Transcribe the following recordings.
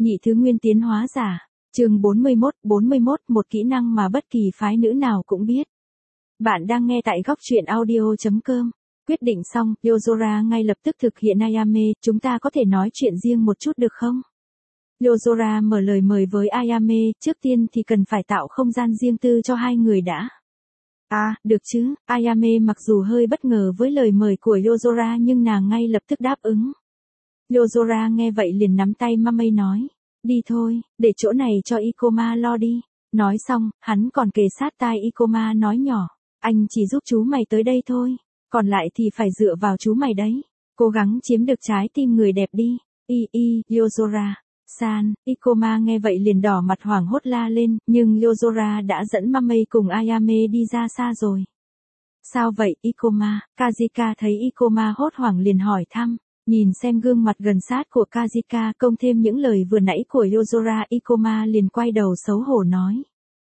Nhị thứ nguyên tiến hóa giả. Chương 41, một kỹ năng mà bất kỳ phái nữ nào cũng biết. Bạn đang nghe tại góc truyện audio.com. Quyết định xong, Yozora ngay lập tức thực hiện Ayame, chúng ta có thể nói chuyện riêng một chút được không? Yozora mở lời mời với Ayame, trước tiên thì cần phải tạo không gian riêng tư cho hai người đã. À, được chứ, Ayame mặc dù hơi bất ngờ với lời mời của Yozora nhưng nàng ngay lập tức đáp ứng. Yozora nghe vậy liền nắm tay Mamei nói. Đi thôi, để chỗ này cho Ikoma lo đi. Nói xong, hắn còn kề sát tai Ikoma nói nhỏ. Anh chỉ giúp chú mày tới đây thôi. Còn lại thì phải dựa vào chú mày đấy. Cố gắng chiếm được trái tim người đẹp đi. Yozora. San, Ikoma nghe vậy liền đỏ mặt hoảng hốt la lên, nhưng Yozora đã dẫn Mamei cùng Ayame đi ra xa rồi. Sao vậy Ikoma? Kazika thấy Ikoma hốt hoảng liền hỏi thăm. Nhìn xem gương mặt gần sát của Kazika công thêm những lời vừa nãy của Yozora, Ikoma liền quay đầu xấu hổ nói.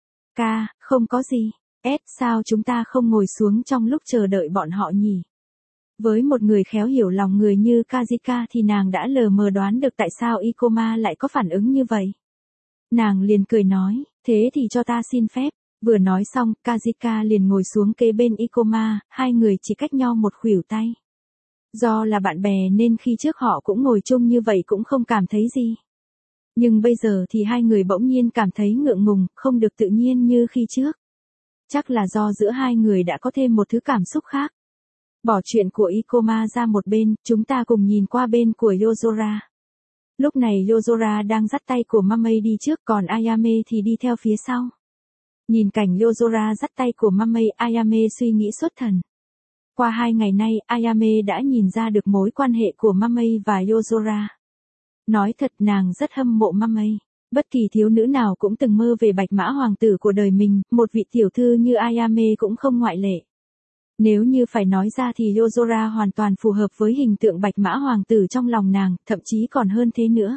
Không có gì. Sao chúng ta không ngồi xuống trong lúc chờ đợi bọn họ nhỉ? Với một người khéo hiểu lòng người như Kazika thì nàng đã lờ mờ đoán được tại sao Ikoma lại có phản ứng như vậy. Nàng liền cười nói, thế thì cho ta xin phép. Vừa nói xong, Kazika liền ngồi xuống kế bên Ikoma, hai người chỉ cách nhau một khuỷu tay. Do là bạn bè nên khi trước họ cũng ngồi chung như vậy cũng không cảm thấy gì. Nhưng bây giờ thì hai người bỗng nhiên cảm thấy ngượng ngùng, không được tự nhiên như khi trước. Chắc là do giữa hai người đã có thêm một thứ cảm xúc khác. Bỏ chuyện của Ikoma ra một bên, chúng ta cùng nhìn qua bên của Yozora. Lúc này Yozora đang dắt tay của Mamei đi trước, còn Ayame thì đi theo phía sau. Nhìn cảnh Yozora dắt tay của Mamei, Ayame suy nghĩ xuất thần. Qua 2 ngày nay, Ayame đã nhìn ra được mối quan hệ của Mamei và Yozora. Nói thật nàng rất hâm mộ Mamei. Bất kỳ thiếu nữ nào cũng từng mơ về bạch mã hoàng tử của đời mình, một vị tiểu thư như Ayame cũng không ngoại lệ. Nếu như phải nói ra thì Yozora hoàn toàn phù hợp với hình tượng bạch mã hoàng tử trong lòng nàng, thậm chí còn hơn thế nữa.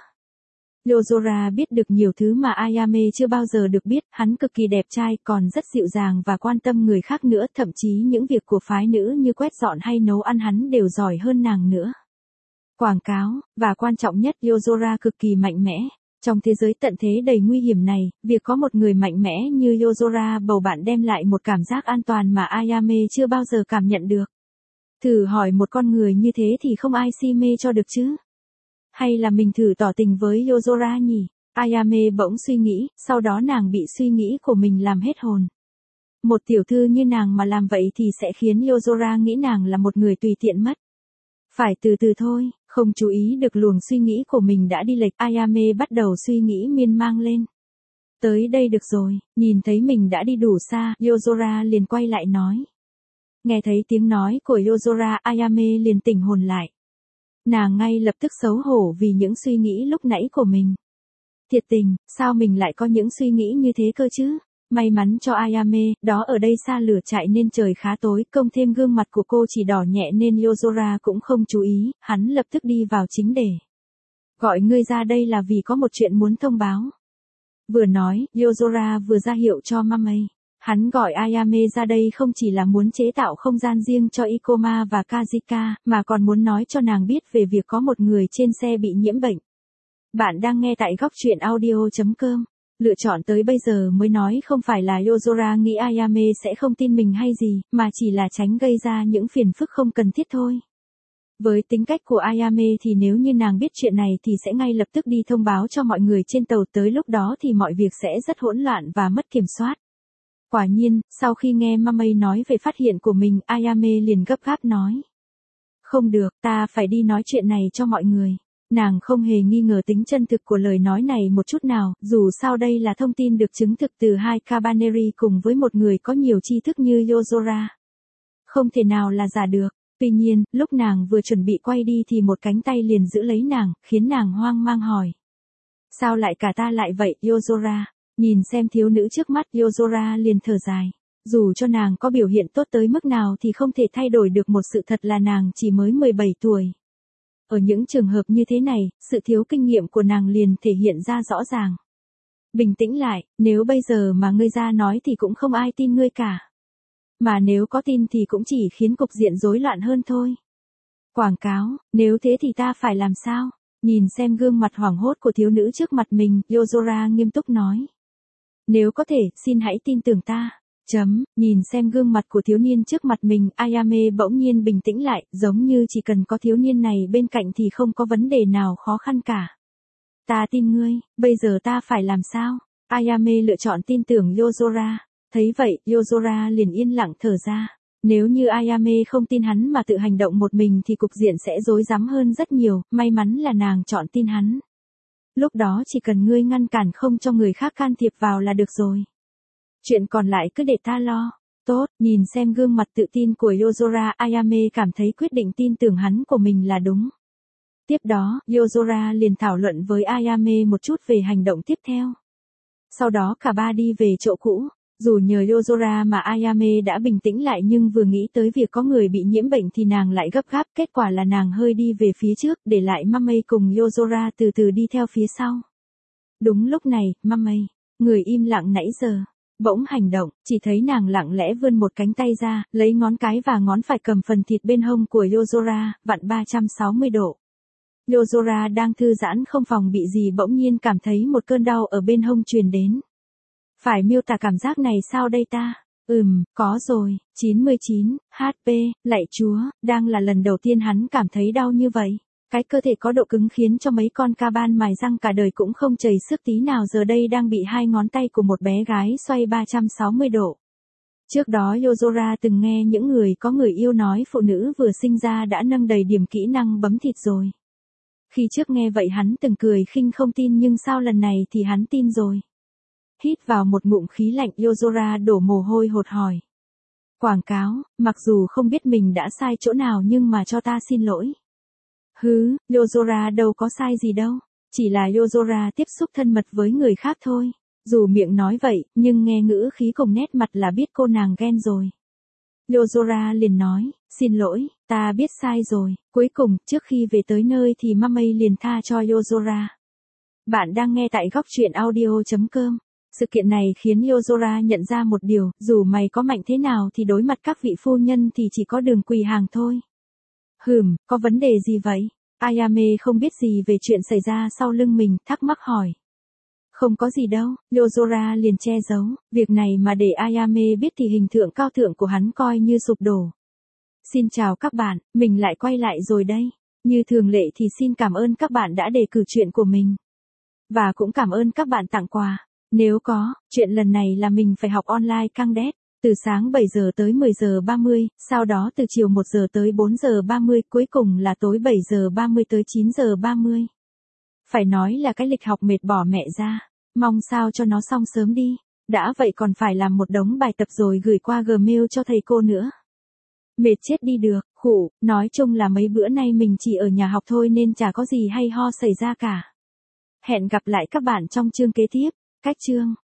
Yozora biết được nhiều thứ mà Ayame chưa bao giờ được biết, hắn cực kỳ đẹp trai, còn rất dịu dàng và quan tâm người khác nữa, thậm chí những việc của phái nữ như quét dọn hay nấu ăn hắn đều giỏi hơn nàng nữa. Quảng cáo, và quan trọng nhất Yozora cực kỳ mạnh mẽ. Trong thế giới tận thế đầy nguy hiểm này, việc có một người mạnh mẽ như Yozora bầu bạn đem lại một cảm giác an toàn mà Ayame chưa bao giờ cảm nhận được. Thử hỏi một con người như thế thì không ai si mê cho được chứ? Hay là mình thử tỏ tình với Yozora nhỉ? Ayame bỗng suy nghĩ, sau đó nàng bị suy nghĩ của mình làm hết hồn. Một tiểu thư như nàng mà làm vậy thì sẽ khiến Yozora nghĩ nàng là một người tùy tiện mất. Phải từ từ thôi, không chú ý được luồng suy nghĩ của mình đã đi lệch, Ayame bắt đầu suy nghĩ miên man lên. Tới đây được rồi, nhìn thấy mình đã đi đủ xa, Yozora liền quay lại nói. Nghe thấy tiếng nói của Yozora, Ayame liền tỉnh hồn lại. Nàng ngay lập tức xấu hổ vì những suy nghĩ lúc nãy của mình. Thiệt tình, sao mình lại có những suy nghĩ như thế cơ chứ? May mắn cho Ayame, đó ở đây xa lửa chạy nên trời khá tối, công thêm gương mặt của cô chỉ đỏ nhẹ nên Yozora cũng không chú ý, hắn lập tức đi vào chính đề. Gọi ngươi ra đây là vì có một chuyện muốn thông báo. Vừa nói, Yozora vừa ra hiệu cho Mamei. Hắn gọi Ayame ra đây không chỉ là muốn chế tạo không gian riêng cho Ikoma và Kazika, mà còn muốn nói cho nàng biết về việc có một người trên xe bị nhiễm bệnh. Bạn đang nghe tại góc truyện audio.com. Lựa chọn tới bây giờ mới nói không phải là Yozora nghĩ Ayame sẽ không tin mình hay gì, mà chỉ là tránh gây ra những phiền phức không cần thiết thôi. Với tính cách của Ayame thì nếu như nàng biết chuyện này thì sẽ ngay lập tức đi thông báo cho mọi người trên tàu, tới lúc đó thì mọi việc sẽ rất hỗn loạn và mất kiểm soát. Quả nhiên, sau khi nghe Mamei nói về phát hiện của mình, Ayame liền gấp gáp nói. Không được, ta phải đi nói chuyện này cho mọi người. Nàng không hề nghi ngờ tính chân thực của lời nói này một chút nào, dù sao đây là thông tin được chứng thực từ hai Cabaneri cùng với một người có nhiều tri thức như Yozora. Không thể nào là giả được. Tuy nhiên, lúc nàng vừa chuẩn bị quay đi thì một cánh tay liền giữ lấy nàng, khiến nàng hoang mang hỏi. Sao lại cả ta lại vậy, Yozora? Nhìn xem thiếu nữ trước mắt, Yozora liền thở dài. Dù cho nàng có biểu hiện tốt tới mức nào thì không thể thay đổi được một sự thật là nàng chỉ mới 17 tuổi. Ở những trường hợp như thế này, sự thiếu kinh nghiệm của nàng liền thể hiện ra rõ ràng. Bình tĩnh lại, nếu bây giờ mà ngươi ra nói thì cũng không ai tin ngươi cả. Mà nếu có tin thì cũng chỉ khiến cục diện rối loạn hơn thôi. Quảng cáo, nếu thế thì ta phải làm sao? nhìn xem gương mặt hoảng hốt của thiếu nữ trước mặt mình, Yozora nghiêm túc nói. Nếu có thể, xin hãy tin tưởng ta. Nhìn xem gương mặt của thiếu niên trước mặt mình, Ayame bỗng nhiên bình tĩnh lại, giống như chỉ cần có thiếu niên này bên cạnh thì không có vấn đề nào khó khăn cả. Ta tin ngươi, bây giờ ta phải làm sao? Ayame lựa chọn tin tưởng Yozora. Thấy vậy, Yozora liền yên lặng thở ra. Nếu như Ayame không tin hắn mà tự hành động một mình thì cục diện sẽ rối rắm hơn rất nhiều, may mắn là nàng chọn tin hắn. Lúc đó chỉ cần ngươi ngăn cản không cho người khác can thiệp vào là được rồi. Chuyện còn lại cứ để ta lo. Tốt, nhìn xem gương mặt tự tin của Yozora, Ayame cảm thấy quyết định tin tưởng hắn của mình là đúng. Tiếp đó, Yozora liền thảo luận với Ayame một chút về hành động tiếp theo. Sau đó cả ba đi về chỗ cũ. Dù nhờ Yozora mà Ayame đã bình tĩnh lại nhưng vừa nghĩ tới việc có người bị nhiễm bệnh thì nàng lại gấp gáp, kết quả là nàng hơi đi về phía trước, để lại Mamei cùng Yozora từ từ đi theo phía sau. Đúng lúc này, Mamei, người im lặng nãy giờ, bỗng hành động, chỉ thấy nàng lặng lẽ vươn một cánh tay ra, lấy ngón cái và ngón phải cầm phần thịt bên hông của Yozora, vặn 360 độ. Yozora đang thư giãn không phòng bị gì bỗng nhiên cảm thấy một cơn đau ở bên hông truyền đến. Phải miêu tả cảm giác này sao đây ta? Có rồi, 99 HP, lạy chúa, đang là lần đầu tiên hắn cảm thấy đau như vậy. Cái cơ thể có độ cứng khiến cho mấy con ca ban mài răng cả đời cũng không chảy xước tí nào giờ đây đang bị hai ngón tay của một bé gái xoay 360 độ. Trước đó Yozora từng nghe những người có người yêu nói phụ nữ vừa sinh ra đã nâng đầy điểm kỹ năng bấm thịt rồi. Khi trước nghe vậy hắn từng cười khinh không tin nhưng sao lần này thì hắn tin rồi. Hít vào một ngụm khí lạnh, Yozora đổ mồ hôi hột hỏi. Quảng cáo, mặc dù không biết mình đã sai chỗ nào nhưng mà cho ta xin lỗi. Yozora đâu có sai gì đâu. Chỉ là Yozora tiếp xúc thân mật với người khác thôi. Dù miệng nói vậy, nhưng nghe ngữ khí cùng nét mặt là biết cô nàng ghen rồi. Yozora liền nói, xin lỗi, ta biết sai rồi. Cuối cùng, trước khi về tới nơi thì Mamei liền tha cho Yozora. Bạn đang nghe tại góc truyện audio.com. Sự kiện này khiến Yozora nhận ra một điều, dù mày có mạnh thế nào thì đối mặt các vị phu nhân thì chỉ có đường quỳ hàng thôi. Có vấn đề gì vậy? Ayame không biết gì về chuyện xảy ra sau lưng mình, thắc mắc hỏi. Không có gì đâu, Yozora liền che giấu, việc này mà để Ayame biết thì hình tượng cao thượng của hắn coi như sụp đổ. Xin chào các bạn, mình lại quay lại rồi đây. Như thường lệ thì xin cảm ơn các bạn đã đề cử chuyện của mình. Và cũng cảm ơn các bạn tặng quà. Nếu có, chuyện lần này là mình phải học online căng đét, từ sáng 7 giờ tới 10 giờ 30, sau đó từ chiều 1 giờ tới 4 giờ 30, cuối cùng là tối 7 giờ 30 tới 9 giờ 30. Phải nói là cái lịch học mệt bỏ mẹ ra, mong sao cho nó xong sớm đi, đã vậy còn phải làm một đống bài tập rồi gửi qua Gmail cho thầy cô nữa. Mệt chết đi được, nói chung là mấy bữa nay mình chỉ ở nhà học thôi nên chả có gì hay ho xảy ra cả. Hẹn gặp lại các bạn trong chương kế tiếp. Cách chương